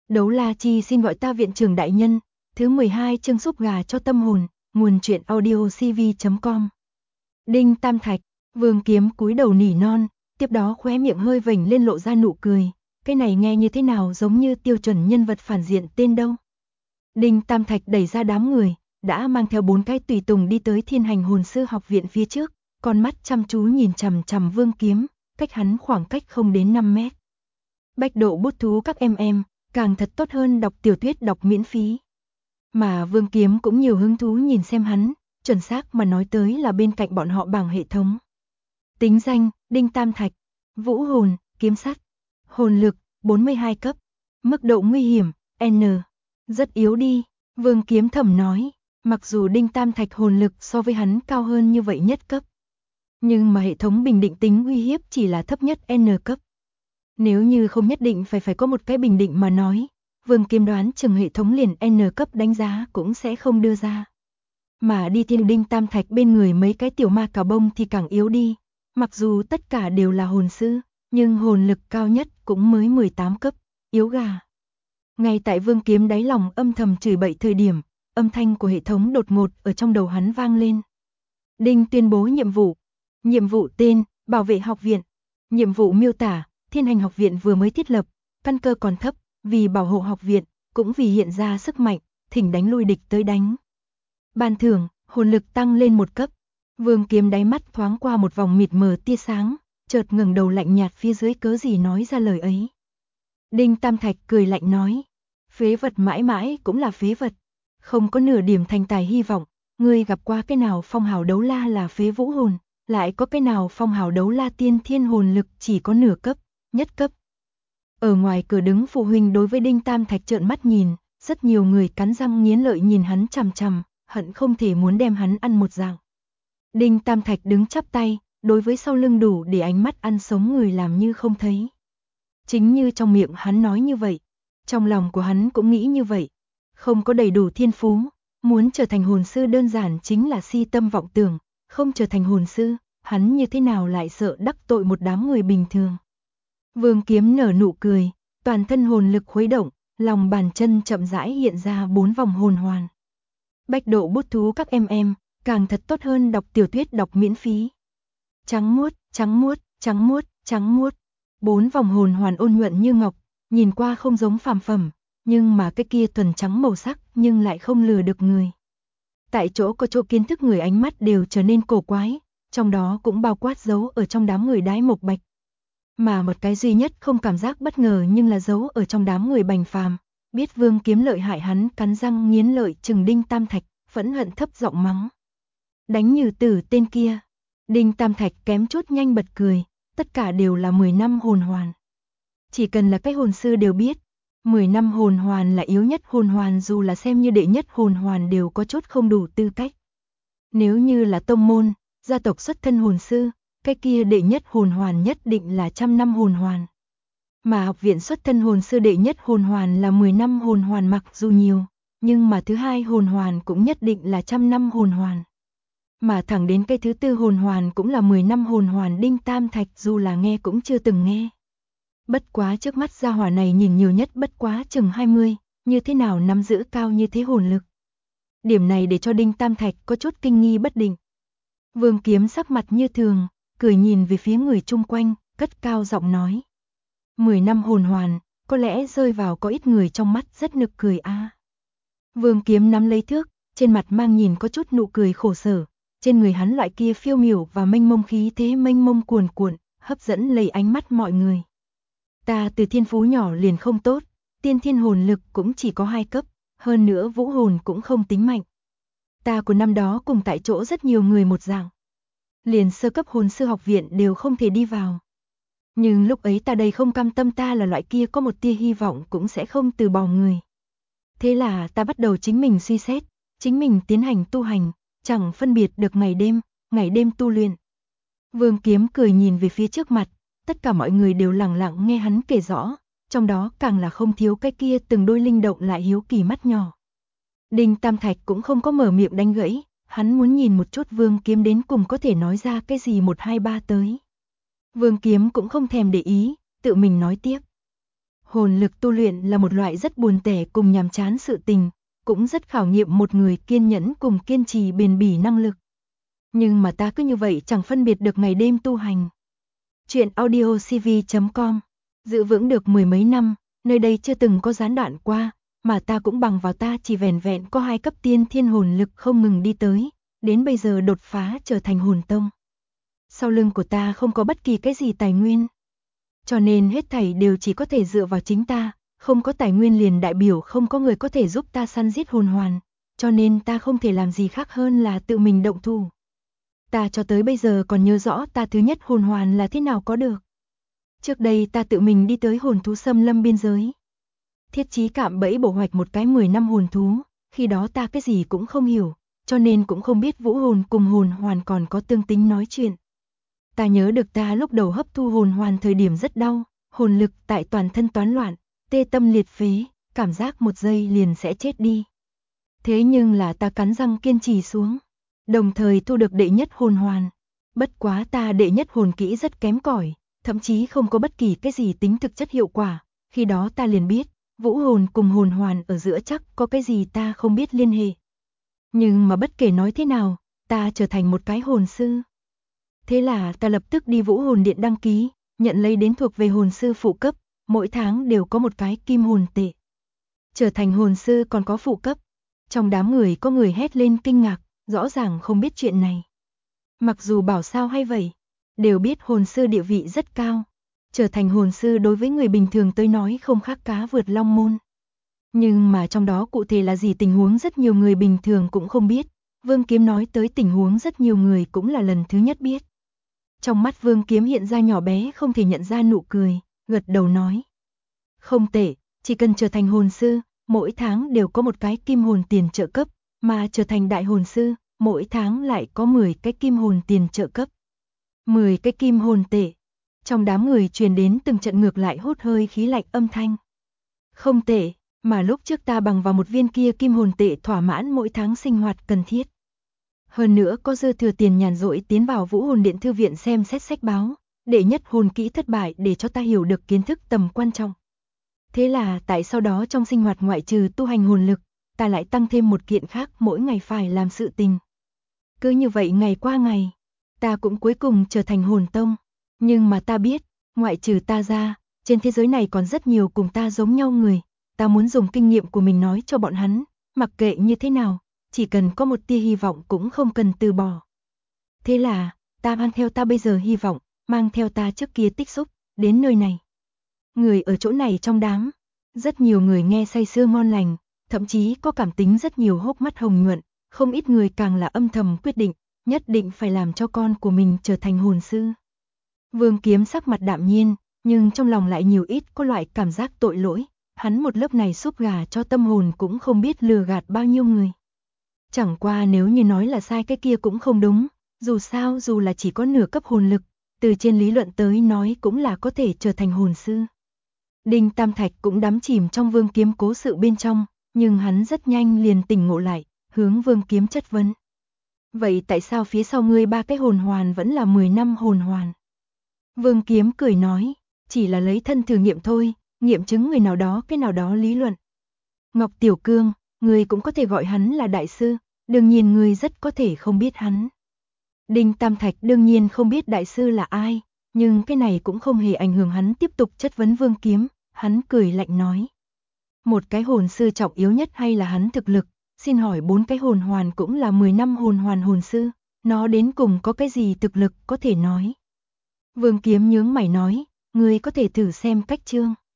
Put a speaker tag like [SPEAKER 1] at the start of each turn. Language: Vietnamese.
[SPEAKER 1] Đấu La Chi xin gọi ta viện trưởng đại nhân, thứ 12 chương súp gà cho tâm hồn, nguồn truyện audio cv.com. Đinh Tam Thạch, Vương Kiếm cúi đầu nỉ non, tiếp đó khóe miệng hơi vểnh lên lộ ra nụ cười, cái này nghe như thế nào giống như tiêu chuẩn nhân vật phản diện tên đâu. Đinh Tam Thạch đẩy ra đám người, đã mang theo 4 cái tùy tùng đi tới Thiên Hành Hồn Sư học viện phía trước, con mắt chăm chú nhìn chằm chằm Vương Kiếm, cách hắn khoảng cách không đến 5 mét. Bạch độ bút thú các em, càng thật tốt hơn đọc tiểu thuyết đọc miễn phí. Mà Vương Kiếm cũng nhiều hứng thú nhìn xem hắn, chuẩn xác mà nói tới là bên cạnh bọn họ bảng hệ thống. Tính danh, Đinh Tam Thạch, vũ hồn, kiếm sắt, hồn lực, 42 cấp, mức độ nguy hiểm, N. Rất yếu đi, Vương Kiếm thầm nói, mặc dù Đinh Tam Thạch hồn lực so với hắn cao hơn như vậy nhất cấp. Nhưng mà hệ thống bình định tính uy hiếp chỉ là thấp nhất N cấp. Nếu như không nhất định phải có một cái bình định mà nói, Vương Kiếm đoán chừng hệ thống liền N cấp đánh giá cũng sẽ không đưa ra. Mà đi thiên Đinh Tam Thạch bên người mấy cái tiểu ma cà bông thì càng yếu đi, mặc dù tất cả đều là hồn sư, nhưng hồn lực cao nhất cũng mới 18 cấp, yếu gà. Ngay tại Vương Kiếm đáy lòng âm thầm chửi bậy thời điểm, âm thanh của hệ thống đột ngột ở trong đầu hắn vang lên. Đinh tuyên bố nhiệm vụ tên, bảo vệ học viện, nhiệm vụ miêu tả, Thiên Hành học viện vừa mới thiết lập, căn cơ còn thấp, vì bảo hộ học viện, cũng vì hiện ra sức mạnh, thỉnh đánh lui địch tới đánh. Ban thưởng, hồn lực tăng lên 1 cấp. Vương Kiếm đáy mắt thoáng qua một vòng mịt mờ tia sáng, chợt ngẩng đầu lạnh nhạt phía dưới cớ gì nói ra lời ấy. Đinh Tam Thạch cười lạnh nói, phế vật mãi mãi cũng là phế vật, không có nửa điểm thành tài hy vọng, ngươi gặp qua cái nào phong hào đấu la là phế vũ hồn, lại có cái nào phong hào đấu la tiên thiên hồn lực chỉ có nửa cấp, nhất cấp. Ở ngoài cửa đứng phụ huynh đối với Đinh Tam Thạch trợn mắt nhìn, rất nhiều người cắn răng nghiến lợi nhìn hắn chằm chằm, hận không thể muốn đem hắn ăn một dạng. Đinh Tam Thạch đứng chắp tay, đối với sau lưng đủ để ánh mắt ăn sống người làm như không thấy. Chính như trong miệng hắn nói như vậy, trong lòng của hắn cũng nghĩ như vậy, không có đầy đủ thiên phú, muốn trở thành hồn sư đơn giản chính là si tâm vọng tưởng, không trở thành hồn sư, hắn như thế nào lại sợ đắc tội một đám người bình thường. Vương Kiếm nở nụ cười, toàn thân hồn lực khuấy động, lòng bàn chân chậm rãi hiện ra 4 vòng hồn hoàn. Bạch độ bút thú các em, càng thật tốt hơn đọc tiểu thuyết đọc miễn phí. Trắng muốt, trắng muốt, trắng muốt, trắng muốt. 4 vòng hồn hoàn ôn nhuận như ngọc, nhìn qua không giống phàm phẩm, nhưng mà cái kia thuần trắng màu sắc nhưng lại không lừa được người. Tại chỗ có chỗ kiến thức người ánh mắt đều trở nên cổ quái, trong đó cũng bao quát dấu ở trong đám người đái mộc bạch. Mà một cái duy nhất không cảm giác bất ngờ nhưng là dấu ở trong đám người bành phàm, biết Vương Kiếm lợi hại hắn cắn răng nghiến lợi chừng Đinh Tam Thạch, phẫn hận thấp giọng mắng. Đánh như tử tên kia. Đinh Tam Thạch kém chút nhanh bật cười, tất cả đều là 10 năm hồn hoàn. Chỉ cần là cái hồn sư đều biết, 10 năm hồn hoàn là yếu nhất hồn hoàn, dù là xem như đệ nhất hồn hoàn đều có chút không đủ tư cách. Nếu như là tông môn, gia tộc xuất thân hồn sư, cái kia đệ nhất hồn hoàn nhất định là 100 năm hồn hoàn. Mà học viện xuất thân hồn sư đệ nhất hồn hoàn là 10 năm hồn hoàn, mặc dù nhiều, nhưng mà thứ hai hồn hoàn cũng nhất định là 100 năm hồn hoàn. Mà thẳng đến cái thứ tư hồn hoàn cũng là 10 năm hồn hoàn, Đinh Tam Thạch dù là nghe cũng chưa từng nghe. Bất quá trước mắt gia hỏa này nhìn nhiều nhất bất quá chừng 20, như thế nào nắm giữ cao như thế hồn lực. Điểm này để cho Đinh Tam Thạch có chút kinh nghi bất định. Vương Kiếm sắc mặt như thường, cười nhìn về phía người chung quanh, cất cao giọng nói. 10 năm hồn hoàn, có lẽ rơi vào có ít người trong mắt rất nực cười a. Vương Kiếm nắm lấy thước, trên mặt mang nhìn có chút nụ cười khổ sở, trên người hắn loại kia phiêu miểu và mênh mông khí thế mênh mông cuồn cuộn, hấp dẫn lấy ánh mắt mọi người. Ta từ thiên phú nhỏ liền không tốt, tiên thiên hồn lực cũng chỉ có 2 cấp, hơn nữa vũ hồn cũng không tính mạnh. Ta của năm đó cùng tại chỗ rất nhiều người một dạng, liền sơ cấp hồn sư học viện đều không thể đi vào. Nhưng lúc ấy ta đây không cam tâm, ta là loại kia có một tia hy vọng cũng sẽ không từ bỏ người. Thế là ta bắt đầu chính mình suy xét, chính mình tiến hành tu hành, chẳng phân biệt được ngày đêm tu luyện. Vương Kiếm cười nhìn về phía trước mặt, tất cả mọi người đều lặng lặng nghe hắn kể rõ, trong đó càng là không thiếu cái kia từng đôi linh động lại hiếu kỳ mắt nhỏ. Đinh Tam Thạch cũng không có mở miệng đánh gãy, hắn muốn nhìn một chút Vương Kiếm đến cùng có thể nói ra cái gì 1 2 3 tới. Vương Kiếm cũng không thèm để ý, tự mình nói tiếp. Hồn lực tu luyện là một loại rất buồn tẻ cùng nhàm chán sự tình, cũng rất khảo nghiệm một người kiên nhẫn cùng kiên trì bền bỉ năng lực. Nhưng mà ta cứ như vậy chẳng phân biệt được ngày đêm tu hành. Chuyện audiocv.com. Giữ vững được mười mấy năm, nơi đây chưa từng có gián đoạn qua, mà ta cũng bằng vào ta chỉ vẻn vẹn có 2 cấp tiên thiên hồn lực không ngừng đi tới, đến bây giờ đột phá trở thành hồn tông. Sau lưng của ta không có bất kỳ cái gì tài nguyên, cho nên hết thảy đều chỉ có thể dựa vào chính ta, không có tài nguyên liền đại biểu không có người có thể giúp ta săn giết hồn hoàn, cho nên ta không thể làm gì khác hơn là tự mình động thủ. Ta cho tới bây giờ còn nhớ rõ ta thứ nhất hồn hoàn là thế nào có được. Trước đây ta tự mình đi tới hồn thú xâm lâm biên giới. Thiết chí cạm bẫy bổ hoạch một cái 10 năm hồn thú, khi đó ta cái gì cũng không hiểu, cho nên cũng không biết vũ hồn cùng hồn hoàn còn có tương tính nói chuyện. Ta nhớ được ta lúc đầu hấp thu hồn hoàn thời điểm rất đau, hồn lực tại toàn thân toán loạn, tê tâm liệt phế, cảm giác một giây liền sẽ chết đi. Thế nhưng là ta cắn răng kiên trì xuống, đồng thời thu được đệ nhất hồn hoàn. Bất quá ta đệ nhất hồn kỹ rất kém cỏi, thậm chí không có bất kỳ cái gì tính thực chất hiệu quả, khi đó ta liền biết, vũ hồn cùng hồn hoàn ở giữa chắc có cái gì ta không biết liên hệ. Nhưng mà bất kể nói thế nào, ta trở thành một cái hồn sư. Thế là ta lập tức đi Vũ Hồn Điện đăng ký, nhận lấy đến thuộc về hồn sư phụ cấp, mỗi tháng đều có một cái kim hồn tệ. Trở thành hồn sư còn có phụ cấp. Trong đám người có người hét lên kinh ngạc, rõ ràng không biết chuyện này. Mặc dù bảo sao hay vậy, đều biết hồn sư địa vị rất cao. Trở thành hồn sư đối với người bình thường tới nói không khác cá vượt long môn. Nhưng mà trong đó cụ thể là gì tình huống rất nhiều người bình thường cũng không biết. Vương Kiếm nói tới tình huống rất nhiều người cũng là lần thứ nhất biết. Trong mắt Vương Kiếm hiện ra nhỏ bé không thể nhận ra nụ cười, gật đầu nói. Không tệ, chỉ cần trở thành hồn sư, mỗi tháng đều có một cái kim hồn tiền trợ cấp, mà trở thành đại hồn sư, mỗi tháng lại có 10 cái kim hồn tiền trợ cấp. 10 cái kim hồn tệ. Trong đám người truyền đến từng trận ngược lại hút hơi khí lạnh âm thanh. Không tệ, mà lúc trước ta bằng vào một viên kia kim hồn tệ thỏa mãn mỗi tháng sinh hoạt cần thiết. Hơn nữa có dư thừa tiền nhàn rỗi tiến vào Vũ Hồn Điện thư viện xem xét sách báo, đệ nhất hồn kỹ thất bại để cho ta hiểu được kiến thức tầm quan trọng. Thế là tại sau đó trong sinh hoạt ngoại trừ tu hành hồn lực, ta lại tăng thêm một kiện khác mỗi ngày phải làm sự tình. Cứ như vậy ngày qua ngày, ta cũng cuối cùng trở thành hồn tông. Nhưng mà ta biết, ngoại trừ ta ra, trên thế giới này còn rất nhiều cùng ta giống nhau người. Ta muốn dùng kinh nghiệm của mình nói cho bọn hắn, mặc kệ như thế nào, chỉ cần có một tia hy vọng cũng không cần từ bỏ. Thế là, ta mang theo ta bây giờ hy vọng, mang theo ta trước kia tích xúc, đến nơi này. Người ở chỗ này trong đám, rất nhiều người nghe say sưa ngon lành, thậm chí có cảm tính rất nhiều hốc mắt hồng nhuận, không ít người càng là âm thầm quyết định, nhất định phải làm cho con của mình trở thành hồn sư. Vương Kiếm sắc mặt đạm nhiên, nhưng trong lòng lại nhiều ít có loại cảm giác tội lỗi, hắn một lớp này súp gà cho tâm hồn cũng không biết lừa gạt bao nhiêu người. Chẳng qua nếu như nói là sai cái kia cũng không đúng, dù sao dù là chỉ có nửa cấp hồn lực, từ trên lý luận tới nói cũng là có thể trở thành hồn sư. Đinh Tam Thạch cũng đắm chìm trong Vương Kiếm cố sự bên trong, nhưng hắn rất nhanh liền tỉnh ngộ lại, hướng Vương Kiếm chất vấn. Vậy tại sao phía sau ngươi 3 cái hồn hoàn vẫn là 10 năm hồn hoàn? Vương Kiếm cười nói, chỉ là lấy thân thử nghiệm thôi, nghiệm chứng người nào đó cái nào đó lý luận. Ngọc Tiểu Cương, ngươi cũng có thể gọi hắn là đại sư, đương nhiên ngươi rất có thể không biết hắn. Đinh Tam Thạch đương nhiên không biết đại sư là ai, nhưng cái này cũng không hề ảnh hưởng hắn tiếp tục chất vấn Vương Kiếm, hắn cười lạnh nói. Một cái hồn sư trọng yếu nhất hay là hắn thực lực, xin hỏi 4 cái hồn hoàn cũng là 10 năm hồn hoàn hồn sư, nó đến cùng có cái gì thực lực có thể nói. Vương Kiếm nhướng mày nói, ngươi có thể thử xem cách chương.